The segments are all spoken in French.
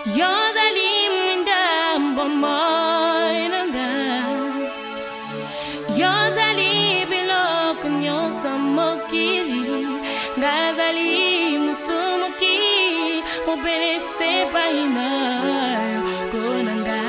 Yozali mwinda mbomoinanga Yozali bilok nyosa mokili Ngazali musumuki Mobele sepa ina konanga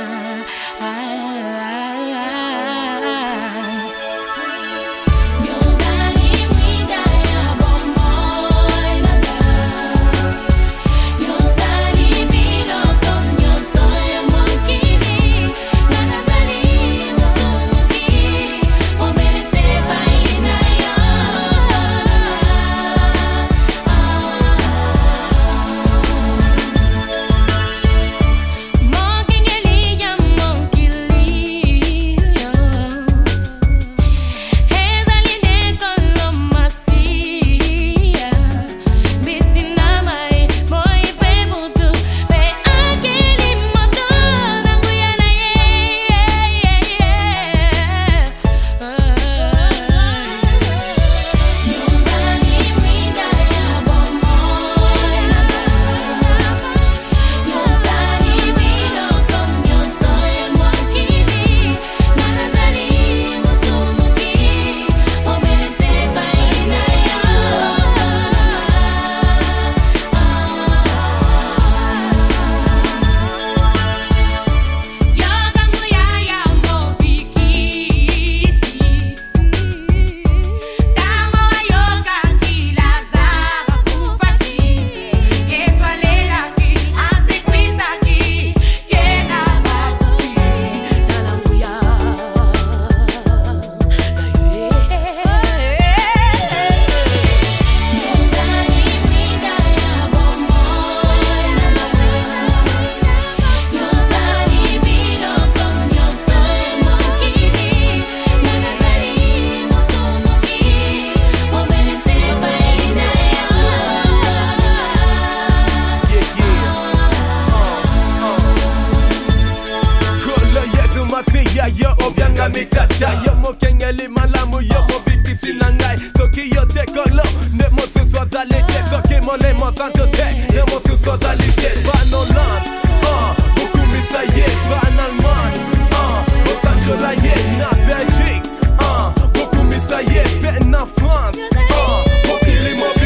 Yo mo kengeli malamu yo mo biki sinangai Toki yo te kolo ne mo su sozalite Toki mo le mo santote ne mo su sozalite Van Holland, beaucoup misaye Van Allemagne, Los Angeles, na Belgique Beaucoup misaye, ben na France Beaucoup li mo